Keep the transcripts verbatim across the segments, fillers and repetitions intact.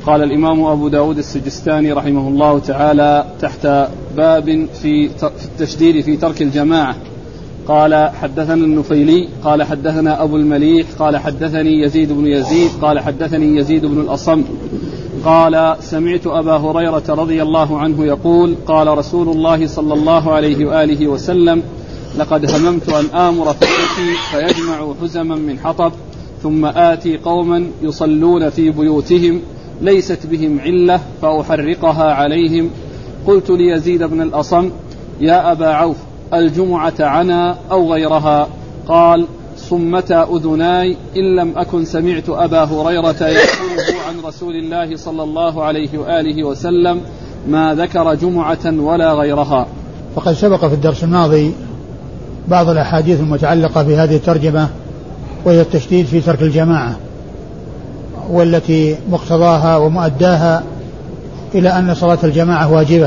قال الإمام أبو داود السجستاني رحمه الله تعالى تحت باب في التشديد في ترك الجماعة. قال حدثنا النفيلي قال حدثنا أبو المليح قال حدثني يزيد بن يزيد قال حدثني يزيد بن الأصم قال سمعت أبا هريرة رضي الله عنه يقول قال رسول الله صلى الله عليه وآله وسلم لقد هممت أن آمر فتيتي فيجمع حزما من حطب ثم آتي قوما يصلون في بيوتهم ليست بهم علة فأحرقها عليهم. قلت ليزيد بن الأصم يا أبا عوف الجمعة عنا أو غيرها؟ قال صمتا أذناي إن لم أكن سمعت أبا هريرة يقوله عن رسول الله صلى الله عليه وآله وسلم ما ذكر جمعة ولا غيرها. فقد سبق في الدرس الماضي بعض الأحاديث المتعلقة بهذه الترجمة وهي التشديد في ترك الجماعة، والتي مقتضاها ومؤداها إلى أن صلاة الجماعة واجبة،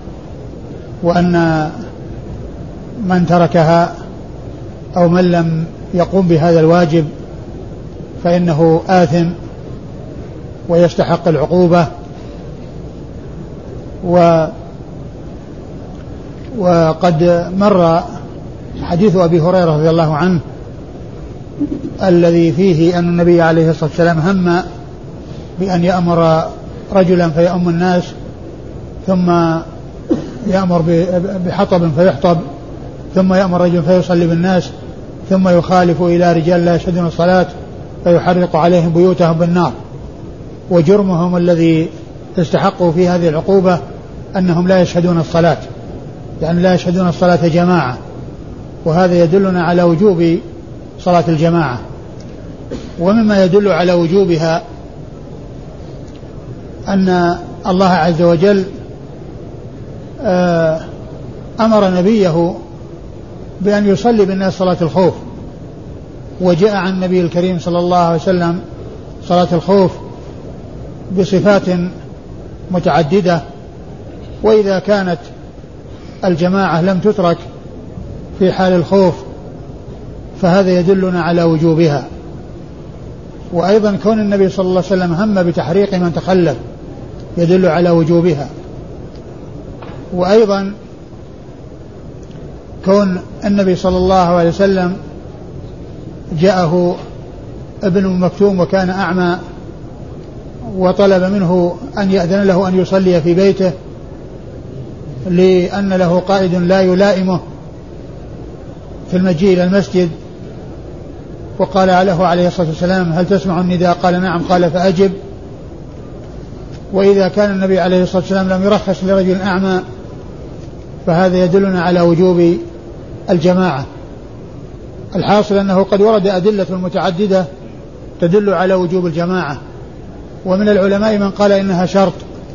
وأن من تركها أو من لم يقوم بهذا الواجب فإنه آثم ويستحق العقوبة. و وقد مر حديث أبي هريرة رضي الله عنه الذي فيه أن النبي عليه الصلاة والسلام هم بأن يأمر رجلا فيؤم الناس ثم يأمر بحطب فيحطب ثم يأمر رجل فيصلي بالناس ثم يخالف إلى رجال لا يشهدون الصلاة فيحرق عليهم بيوتهم بالنار. وجرمهم الذي استحقوا في هذه العقوبة أنهم لا يشهدون الصلاة، يعني لا يشهدون الصلاة جماعة، وهذا يدلنا على وجوب صلاة الجماعة. ومما يدل على وجوبها أن الله عز وجل أمر نبيه بأن يصلي بالناس صلاة الخوف، وجاء عن النبي الكريم صلى الله عليه وسلم صلاة الخوف بصفات متعددة، وإذا كانت الجماعة لم تترك في حال الخوف فهذا يدلنا على وجوبها. وأيضا كون النبي صلى الله عليه وسلم هم بتحريق من تخلف يدل على وجوبها. وأيضا كون النبي صلى الله عليه وسلم جاءه ابن مكتوم وكان أعمى وطلب منه أن يأذن له أن يصلي في بيته لأن له قائد لا يلائمه في المجيء إلى المسجد، وقال له عليه الصلاة والسلام هل تسمع النداء؟ قال نعم، قال فأجب. وإذا كان النبي عليه الصلاة والسلام لم يرخص لرجل أعمى فهذا يدلنا على وجوب الجماعة. الحاصل أنه قد ورد أدلة متعددة تدل على وجوب الجماعة، ومن العلماء من قال إنها شرط،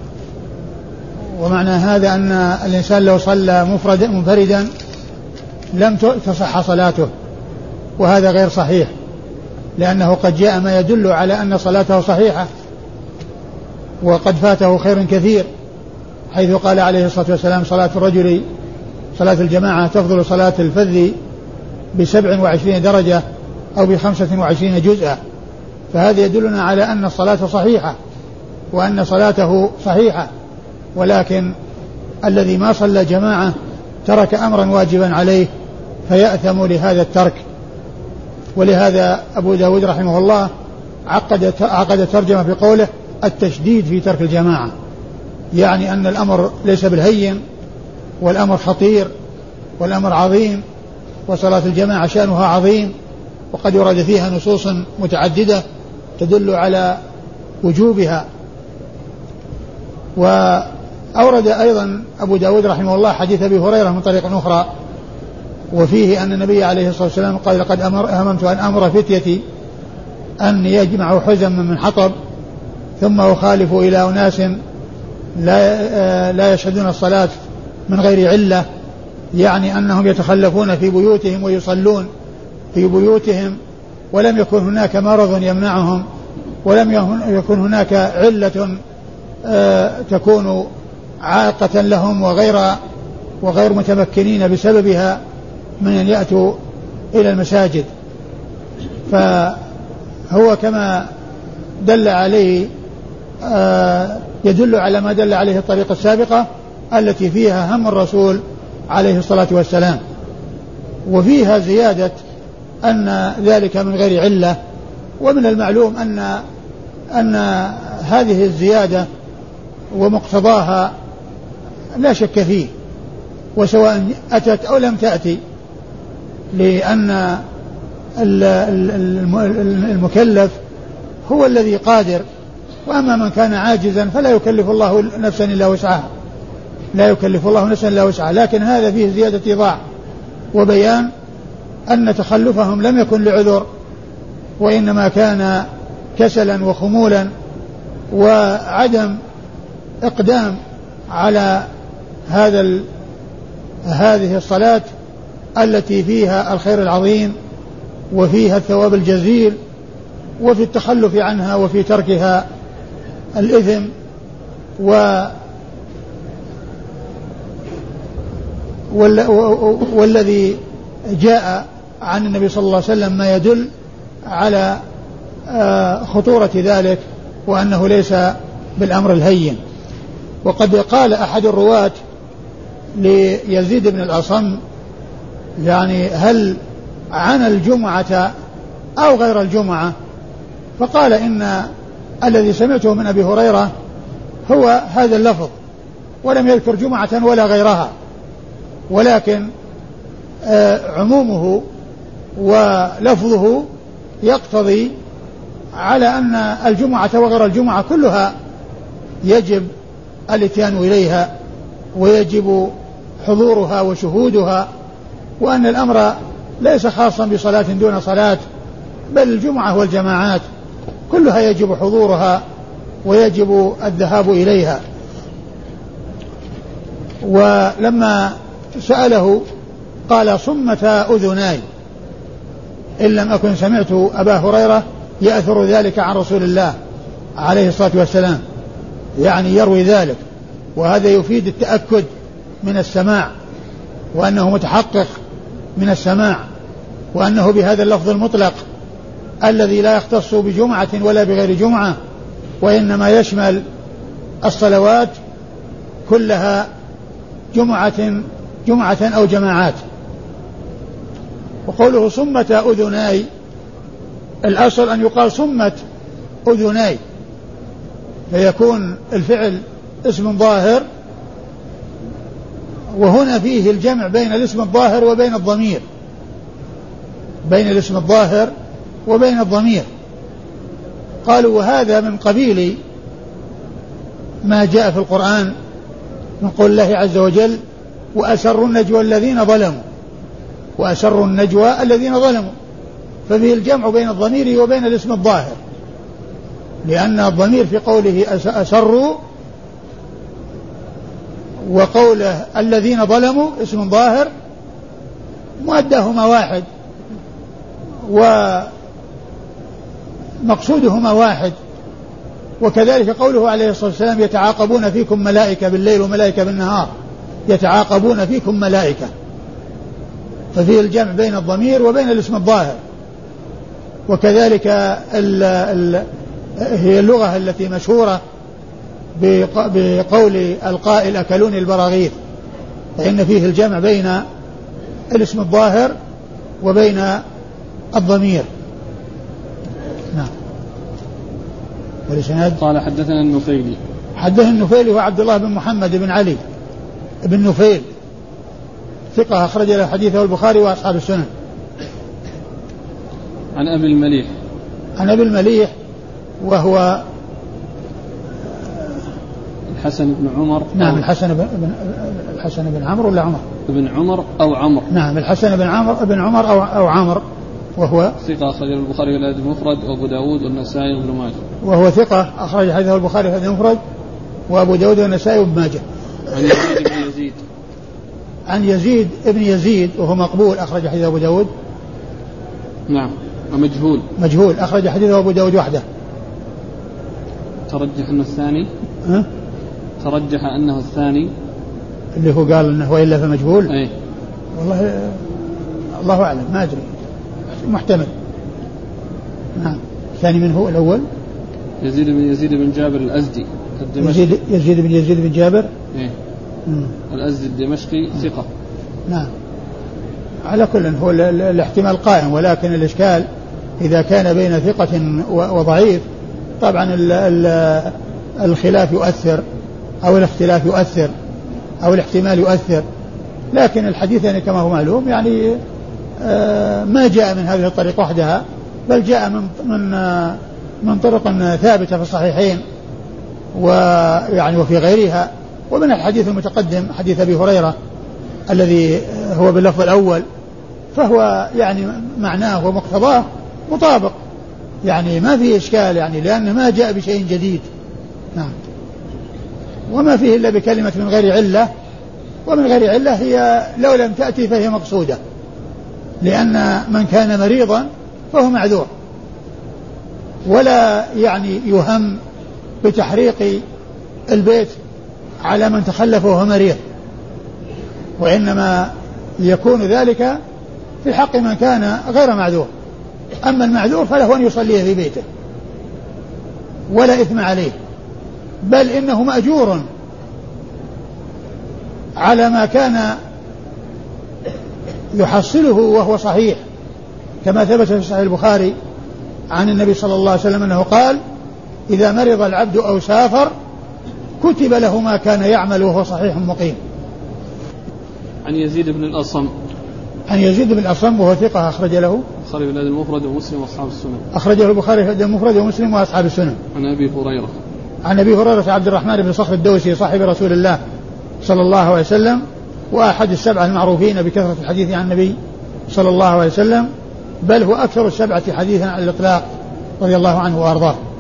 ومعنى هذا أن الإنسان لو صلى مفرد منفردا لم تصح صلاته، وهذا غير صحيح، لأنه قد جاء ما يدل على أن صلاته صحيحة وقد فاته خير كثير، حيث قال عليه الصلاة والسلام صلاة الرجل صلاة الجماعة تفضل صلاة الفذ بسبع وعشرين درجة أو بخمسة وعشرين جزءا. فهذا يدلنا على أن الصلاة صحيحة وأن صلاته صحيحة، ولكن الذي ما صلى جماعة ترك أمرا واجبا عليه فيأثم لهذا الترك. ولهذا أبو داود رحمه الله عقد عقد ترجمة في قوله التشديد في ترك الجماعة، يعني أن الأمر ليس بالهين، والأمر خطير، والأمر عظيم، وصلاة الجماعة شأنها عظيم، وقد ورد فيها نصوص متعددة تدل على وجوبها. وأورد أيضا أبو داود رحمه الله حديث أبي هريرة من طريق أخرى، وفيه أن النبي عليه الصلاة والسلام قال لقد هممت أن أمر فتيتي أن يجمعوا حزما من حطب ثم أخالف إلى أناس لا, لا يشهدون الصلاة من غير علة، يعني أنهم يتخلفون في بيوتهم ويصلون في بيوتهم ولم يكن هناك مرض يمنعهم، ولم يكن هناك علة تكون عائقة لهم وغير وغير متمكنين بسببها من أن يأتوا إلى المساجد. فهو كما دل عليه يدل على ما دل عليه الطريقة السابقة التي فيها هم الرسول عليه الصلاة والسلام. وفيها زيادة أن ذلك من غير علة. ومن المعلوم أن أن هذه الزيادة ومقتضاها لا شك فيه، وسواء أتت أو لم تأتي، لأن المكلف هو الذي قادر، وأما من كان عاجزا فلا يكلف الله نفسا إلا وسعها، لا يكلف الله نفسا إلا وسعها. لكن هذا فيه زيادة إيضاح وبيان أن تخلفهم لم يكن لعذر، وإنما كان كسلا وخمولا وعدم إقدام على هذا هذه الصلاة التي فيها الخير العظيم وفيها الثواب الجزيل، وفي التخلف عنها وفي تركها الإثم. و والذي جاء عن النبي صلى الله عليه وسلم ما يدل على خطورة ذلك، وأنه ليس بالأمر الهين. وقد قال أحد الرواة ليزيد بن الأصم يعني هل عن الجمعة أو غير الجمعة؟ فقال إن الذي سمعته من أبي هريرة هو هذا اللفظ، ولم يذكر جمعة ولا غيرها، ولكن عمومه ولفظه يقتضي على أن الجمعة وغير الجمعة كلها يجب الاتيان إليها ويجب حضورها وشهودها، وأن الأمر ليس خاصا بصلاة دون صلاة، بل الجمعة والجماعات كلها يجب حضورها ويجب الذهاب إليها. ولما سأله قال صمت أذناي، إن لم أكن سمعت أبا هريرة يأثر ذلك عن رسول الله عليه الصلاة والسلام، يعني يروي ذلك، وهذا يفيد التأكد من السماع، وأنه متحقق من السماع، وأنه بهذا اللفظ المطلق الذي لا يختص بجمعة ولا بغير جمعة، وإنما يشمل الصلوات كلها جمعة جمعة أو جماعات. وقوله صمت أذناي، الأصل أن يقال صمت أذناي، فيكون الفعل اسم ظاهر، وهنا فيه الجمع بين الاسم الظاهر وبين الضمير، بين الاسم الظاهر وبين الضمير. قالوا وهذا من قبيل ما جاء في القرآن من قول الله عز وجل وأسروا النجوى الذين ظلموا، وأسروا النجوى الذين ظلموا، ففيه الجمع بين الضمير وبين الاسم الظاهر، لأن الضمير في قوله أسروا وقوله الذين ظلموا اسم ظاهر مؤداهما واحد ومقصودهما واحد. وكذلك قوله عليه الصلاة والسلام يتعاقبون فيكم ملائكة بالليل وملائكة بالنهار، يتعاقبون فيكم ملائكة، ففيه الجمع بين الضمير وبين الاسم الظاهر. وكذلك ال ال هي اللغة التي مشهورة بقول القائل أكلوني البراغيث، فإن فيه الجمع بين الاسم الظاهر وبين الضمير. نعم. والإسناد قال حدثنا النفيلي، حدثنا النفيلي هو عبد الله بن محمد بن علي بن نفيل، ثقة أخرج له حديثه البخاري وأصحاب السنن. عن أبي المليح، عن أبي المليح وهو الحسن بن عمر. نعم الحسن بن الحسن بن عمرو ولا عمر؟ ابن عمر أو عمر. نعم الحسن بن عمرو بن عمر أو أو عمر، وهو ثقة أخرج البخاري والأدب المفرد وأبو داود والنسائي وابن ماجه. وهو ثقة أخرج حديثه البخاري والأدب المفرد وأبو داود والنسائي وابن ماجه. عن يزيد بن يزيد، عن يزيد ابن يزيد وهو مقبول أخرج حديثه أبو داود. نعم. ومجهول، مجهول أخرج حديثه أبو داود وحده. ترجح أنه الثاني، أه؟ ترجح أنه الثاني اللي هو قال أنه وإلا فمجهول. أي والله الله أعلم ما أدري، محتمل. نعم. الثاني من هو الأول؟ يزيد بن يزيد بن جابر الأزدي الدمشقي. يزيد, يزيد بن يزيد بن جابر إيه؟ الأزدي الدمشقي ثقة. نعم. على كل هو الاحتمال قائم، ولكن الإشكال إذا كان بين ثقة وضعيف طبعا ال ال الخلاف يؤثر أو الاختلاف يؤثر أو الاحتمال يؤثر، لكن الحديث يعني كما هو معلوم يعني آه ما جاء من هذه الطريق وحدها، بل جاء من من آه من طرق ثابتة في الصحيحين ويعني وفي غيرها. ومن الحديث المتقدم حديث أبي هريرة الذي هو باللفظ الأول فهو يعني معناه ومقتضاه مطابق، يعني ما فيه إشكال، يعني لأنه ما جاء بشيء جديد. نعم. وما فيه إلا بكلمة من غير علة، ومن غير علة هي لو لم تأتي فهي مقصودة، لأن من كان مريضا فهو معذور، ولا يعني يهم بتحريق البيت على من تخلف وهو مريض، وإنما يكون ذلك في حق من كان غير معذور. أما المعذور فله أن يصلي في بيته ولا إثم عليه، بل إنه مأجور على ما كان يحصله وهو صحيح، كما ثبت في صحيح البخاري عن النبي صلى الله عليه وسلم أنه قال: إذا مرض العبد أو سافر كتب له ما كان يعمل وهو صحيح مقيم. عن يزيد بن الأصم عن يزيد بن الأصم وهو ثقة أخرج له البخاري في الأدب المفرد ومسلم وأصحاب السنن. أخرجه البخاري في الأدب المفرد ومسلم وأصحاب السنن. عن أبي هريرة عن أبي هريرة عبد الرحمن بن صخر الدوسي صاحب رسول الله صلى الله عليه وسلم، وأحد السبعة المعروفين بكثرة الحديث عن النبي صلى الله عليه وسلم، بل هو أكثر السبعة حديثا على الإطلاق رضي الله عنه وأرضاه.